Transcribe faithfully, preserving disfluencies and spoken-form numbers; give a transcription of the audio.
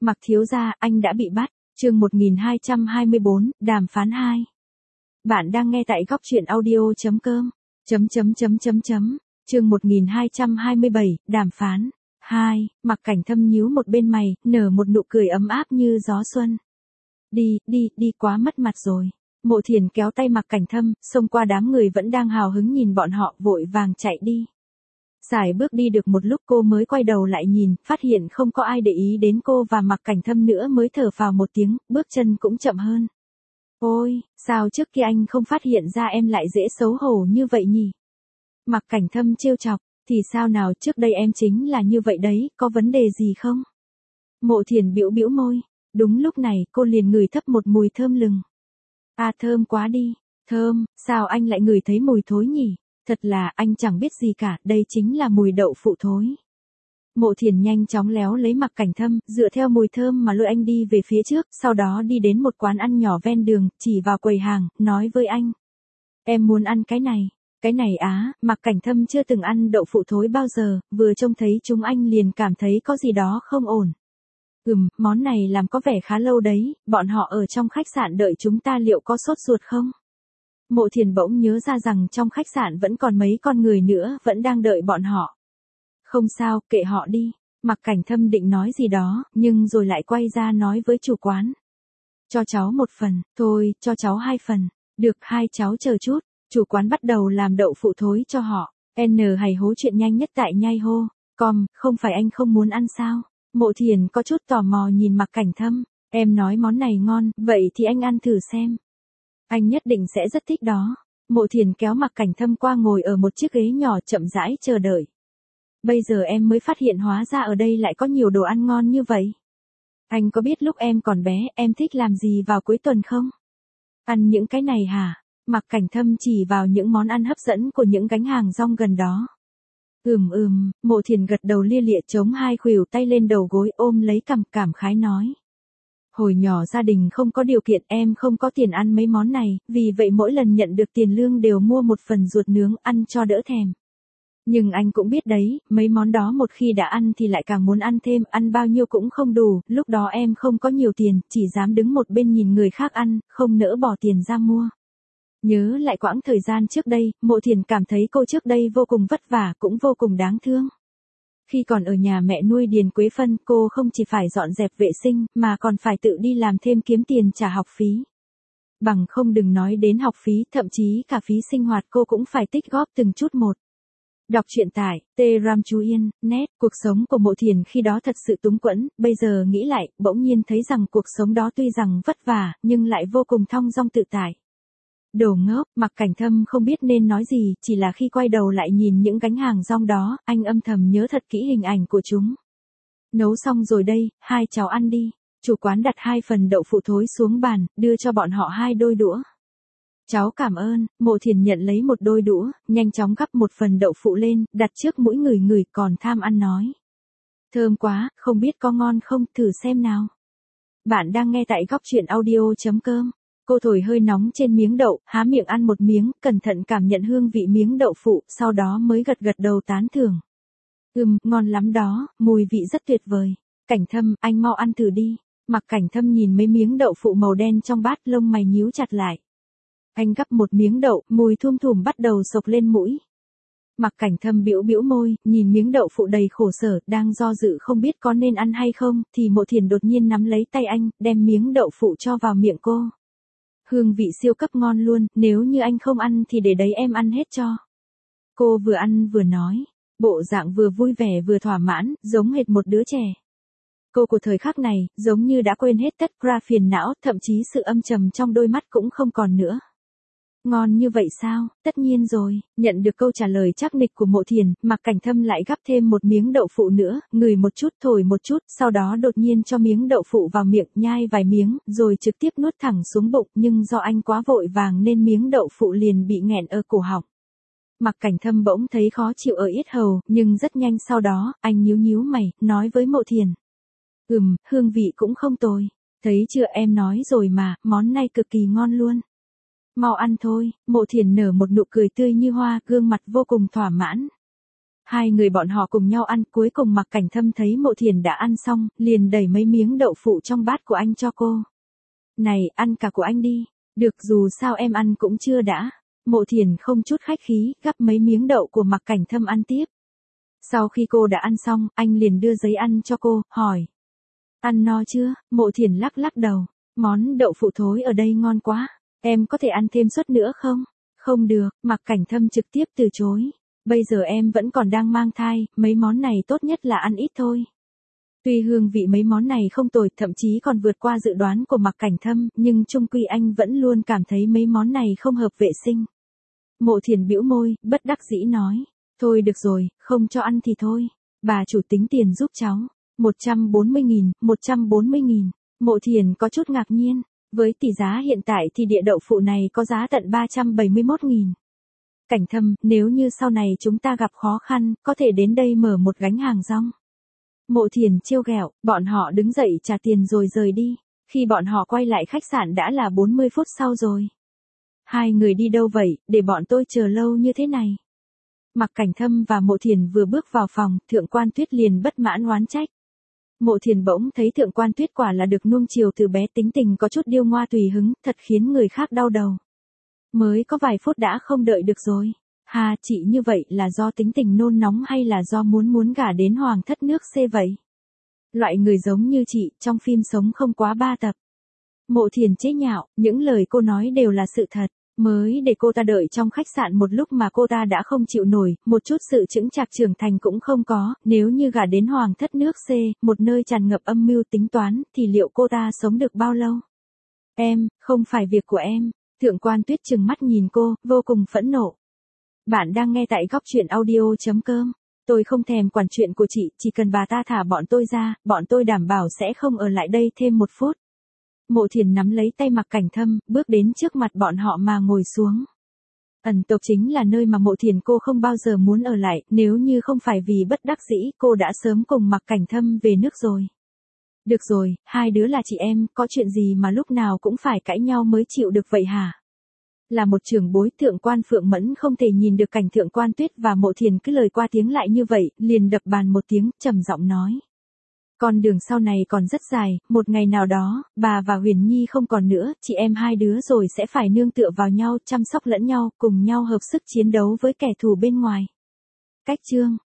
Mặc thiếu gia, anh đã bị bắt. Chương một nghìn hai trăm hai mươi bốn, đàm phán hai. Bạn đang nghe tại góc truyện audio chấm com. Chấm chấm chấm chấm chấm. Chương một nghìn hai trăm hai mươi bảy, đàm phán hai. Mặc Cảnh Thâm nhíu một bên mày, nở một nụ cười ấm áp như gió xuân. Đi, đi, đi, quá mất mặt rồi. Mộ Thiền kéo tay Mặc Cảnh Thâm, xông qua đám người vẫn đang hào hứng nhìn bọn họ, vội vàng chạy đi. Xài bước đi được một lúc cô mới quay đầu lại nhìn, phát hiện không có ai để ý đến cô và Mặc Cảnh Thâm nữa mới thở phào một tiếng, bước chân cũng chậm hơn. Ôi, sao trước kia anh không phát hiện ra em lại dễ xấu hổ như vậy nhỉ? Mặc Cảnh Thâm trêu chọc, thì sao nào, trước đây em chính là như vậy đấy, có vấn đề gì không? Mộ Thiền bĩu bĩu môi, đúng lúc này cô liền ngửi thấp một mùi thơm lừng. À thơm quá đi, thơm, sao anh lại ngửi thấy mùi thối nhỉ? Thật là anh chẳng biết gì cả, đây chính là mùi đậu phụ thối. Mộ Thiền nhanh chóng léo lấy Mặc Cảnh Thâm, dựa theo mùi thơm mà lôi anh đi về phía trước, sau đó đi đến một quán ăn nhỏ ven đường, chỉ vào quầy hàng, nói với anh. Em muốn ăn cái này, cái này á, Mặc Cảnh Thâm chưa từng ăn đậu phụ thối bao giờ, vừa trông thấy chúng anh liền cảm thấy có gì đó không ổn. Ừm, món này làm có vẻ khá lâu đấy, bọn họ ở trong khách sạn đợi chúng ta liệu có sốt ruột không? Mộ Thiền bỗng nhớ ra rằng trong khách sạn vẫn còn mấy con người nữa vẫn đang đợi bọn họ. Không sao, kệ họ đi. Mặc Cảnh Thâm định nói gì đó, nhưng rồi lại quay ra nói với chủ quán. Cho cháu một phần, thôi, cho cháu hai phần. Được, hai cháu chờ chút. Chủ quán bắt đầu làm đậu phụ thối cho họ. N hay hố chuyện nhanh nhất tại nhai hô. Com, không phải anh không muốn ăn sao? Mộ Thiền có chút tò mò nhìn Mặc Cảnh Thâm. Em nói món này ngon, vậy thì anh ăn thử xem. Anh nhất định sẽ rất thích đó. Mộ Thiền kéo Mặc Cảnh Thâm qua ngồi ở một chiếc ghế nhỏ chậm rãi chờ đợi. Bây giờ em mới phát hiện hóa ra ở đây lại có nhiều đồ ăn ngon như vậy. Anh có biết lúc em còn bé em thích làm gì vào cuối tuần không? Ăn những cái này hả? Mặc Cảnh Thâm chỉ vào những món ăn hấp dẫn của những gánh hàng rong gần đó. Ừm ừm, Mộ Thiền gật đầu lia lịa chống hai khuỷu tay lên đầu gối ôm lấy cằm cảm khái nói. Hồi nhỏ gia đình không có điều kiện em không có tiền ăn mấy món này, vì vậy mỗi lần nhận được tiền lương đều mua một phần ruột nướng ăn cho đỡ thèm. Nhưng anh cũng biết đấy, mấy món đó một khi đã ăn thì lại càng muốn ăn thêm, ăn bao nhiêu cũng không đủ, lúc đó em không có nhiều tiền, chỉ dám đứng một bên nhìn người khác ăn, không nỡ bỏ tiền ra mua. Nhớ lại quãng thời gian trước đây, Mộ Thiền cảm thấy cô trước đây vô cùng vất vả cũng vô cùng đáng thương. Khi còn ở nhà mẹ nuôi Điền Quế Phân, cô không chỉ phải dọn dẹp vệ sinh, mà còn phải tự đi làm thêm kiếm tiền trả học phí. Bằng không đừng nói đến học phí, thậm chí cả phí sinh hoạt cô cũng phải tích góp từng chút một. Đọc truyện tại T Ram Chú Yên, net, cuộc sống của Mộ Thiền khi đó thật sự túng quẫn, bây giờ nghĩ lại, bỗng nhiên thấy rằng cuộc sống đó tuy rằng vất vả, nhưng lại vô cùng thong dong tự tại. Đồ ngốc, Mặc Cảnh Thâm không biết nên nói gì, chỉ là khi quay đầu lại nhìn những gánh hàng rong đó, anh âm thầm nhớ thật kỹ hình ảnh của chúng. Nấu xong rồi đây, hai cháu ăn đi. Chủ quán đặt hai phần đậu phụ thối xuống bàn, đưa cho bọn họ hai đôi đũa. Cháu cảm ơn. Mộ Thiền nhận lấy một đôi đũa, nhanh chóng gắp một phần đậu phụ lên, đặt trước mũi người người còn tham ăn nói. Thơm quá, không biết có ngon không, thử xem nào. Bạn đang nghe tại góc truyện audio chấm com. Cô thổi hơi nóng trên miếng đậu, há miệng ăn một miếng, cẩn thận cảm nhận hương vị miếng đậu phụ, sau đó mới gật gật đầu tán thưởng. Ừm, ngon lắm đó, mùi vị rất tuyệt vời. Cảnh Thâm, anh mau ăn thử đi. Mặc Cảnh Thâm nhìn mấy miếng đậu phụ màu đen trong bát, lông mày nhíu chặt lại. Anh gắp một miếng đậu, mùi thum thủm bắt đầu sộc lên mũi. Mặc Cảnh Thâm bĩu bĩu môi, nhìn miếng đậu phụ đầy khổ sở, đang do dự không biết có nên ăn hay không, thì Mộ Thiền đột nhiên nắm lấy tay anh, đem miếng đậu phụ cho vào miệng cô. Hương vị siêu cấp ngon luôn, nếu như anh không ăn thì để đấy em ăn hết cho. Cô vừa ăn vừa nói, bộ dạng vừa vui vẻ vừa thỏa mãn, giống hệt một đứa trẻ. Cô của thời khắc này, giống như đã quên hết tất cả phiền não, thậm chí sự âm trầm trong đôi mắt cũng không còn nữa. Ngon như vậy sao? Tất nhiên rồi. Nhận được câu trả lời chắc nịch của Mộ Thiền, Mặc Cảnh Thâm lại gắp thêm một miếng đậu phụ nữa, ngửi một chút thổi một chút, sau đó đột nhiên cho miếng đậu phụ vào miệng, nhai vài miếng, rồi trực tiếp nuốt thẳng xuống bụng, nhưng do anh quá vội vàng nên miếng đậu phụ liền bị nghẹn ở cổ họng. Mặc Cảnh Thâm bỗng thấy khó chịu ở yết hầu, nhưng rất nhanh sau đó, anh nhíu nhíu mày, nói với Mộ Thiền. Ừm, hương vị cũng không tồi. Thấy chưa, em nói rồi mà, món này cực kỳ ngon luôn. Mau ăn thôi. Mộ Thiền nở một nụ cười tươi như hoa, gương mặt vô cùng thỏa mãn. Hai người bọn họ cùng nhau ăn, cuối cùng Mạc Cảnh Thâm thấy Mộ Thiền đã ăn xong, liền đẩy mấy miếng đậu phụ trong bát của anh cho cô. Này, ăn cả của anh đi. Được, dù sao em ăn cũng chưa đã. Mộ Thiền không chút khách khí, gắp mấy miếng đậu của Mạc Cảnh Thâm ăn tiếp. Sau khi cô đã ăn xong, anh liền đưa giấy ăn cho cô, hỏi. Ăn no chưa? Mộ Thiền lắc lắc đầu. Món đậu phụ thối ở đây ngon quá. Em có thể ăn thêm suất nữa không? Không được, Mạc Cảnh Thâm trực tiếp từ chối. Bây giờ em vẫn còn đang mang thai, mấy món này tốt nhất là ăn ít thôi. Tuy hương vị mấy món này không tồi, thậm chí còn vượt qua dự đoán của Mạc Cảnh Thâm, nhưng chung quy anh vẫn luôn cảm thấy mấy món này không hợp vệ sinh. Mộ Thiền bĩu môi, bất đắc dĩ nói. Thôi được rồi, không cho ăn thì thôi. Bà chủ tính tiền giúp cháu. một trăm bốn mươi nghìn, một trăm bốn mươi nghìn. Mộ Thiền có chút ngạc nhiên. Với tỷ giá hiện tại thì địa đậu phụ này có giá tận ba trăm bảy mươi mốt nghìn. Cảnh Thâm, nếu như sau này chúng ta gặp khó khăn, có thể đến đây mở một gánh hàng rong. Mộ Thiền trêu ghẹo, bọn họ đứng dậy trả tiền rồi rời đi. Khi bọn họ quay lại khách sạn đã là bốn mươi phút sau rồi. Hai người đi đâu vậy, để bọn tôi chờ lâu như thế này? Mạc Cảnh Thâm và Mộ Thiền vừa bước vào phòng, Thượng Quan Tuyết liền bất mãn oán trách. Mộ Thiền bỗng thấy Thượng Quan Tuyết quả là được nuông chiều từ bé, tính tình có chút điêu ngoa tùy hứng, thật khiến người khác đau đầu. Mới có vài phút đã không đợi được rồi. Hà, chị như vậy là do tính tình nôn nóng hay là do muốn muốn gả đến hoàng thất nước C vậy? Loại người giống như chị, trong phim sống không quá ba tập. Mộ Thiền chế nhạo, những lời cô nói đều là sự thật. Mới để cô ta đợi trong khách sạn một lúc mà cô ta đã không chịu nổi, một chút sự chững chạc trưởng thành cũng không có, nếu như gả đến hoàng thất nước C, một nơi tràn ngập âm mưu tính toán, thì liệu cô ta sống được bao lâu? Em, không phải việc của em. Thượng Quan Tuyết trừng mắt nhìn cô, vô cùng phẫn nộ. Bạn đang nghe tại góc truyện audio.com. Tôi không thèm quản chuyện của chị, chỉ cần bà ta thả bọn tôi ra, bọn tôi đảm bảo sẽ không ở lại đây thêm một phút. Mộ Thiền nắm lấy tay Mạc Cảnh Thâm, bước đến trước mặt bọn họ mà ngồi xuống. Ẩn tộc chính là nơi mà Mộ Thiền cô không bao giờ muốn ở lại, nếu như không phải vì bất đắc dĩ, cô đã sớm cùng Mạc Cảnh Thâm về nước rồi. Được rồi, hai đứa là chị em, có chuyện gì mà lúc nào cũng phải cãi nhau mới chịu được vậy hả? Là một trưởng bối, Thượng Quan Phượng Mẫn không thể nhìn được cảnh Thượng Quan Tuyết và Mộ Thiền cứ lời qua tiếng lại như vậy, liền đập bàn một tiếng, trầm giọng nói. Con đường sau này còn rất dài, một ngày nào đó, bà và Huyền Nhi không còn nữa, chị em hai đứa rồi sẽ phải nương tựa vào nhau, chăm sóc lẫn nhau, cùng nhau hợp sức chiến đấu với kẻ thù bên ngoài. Cách chương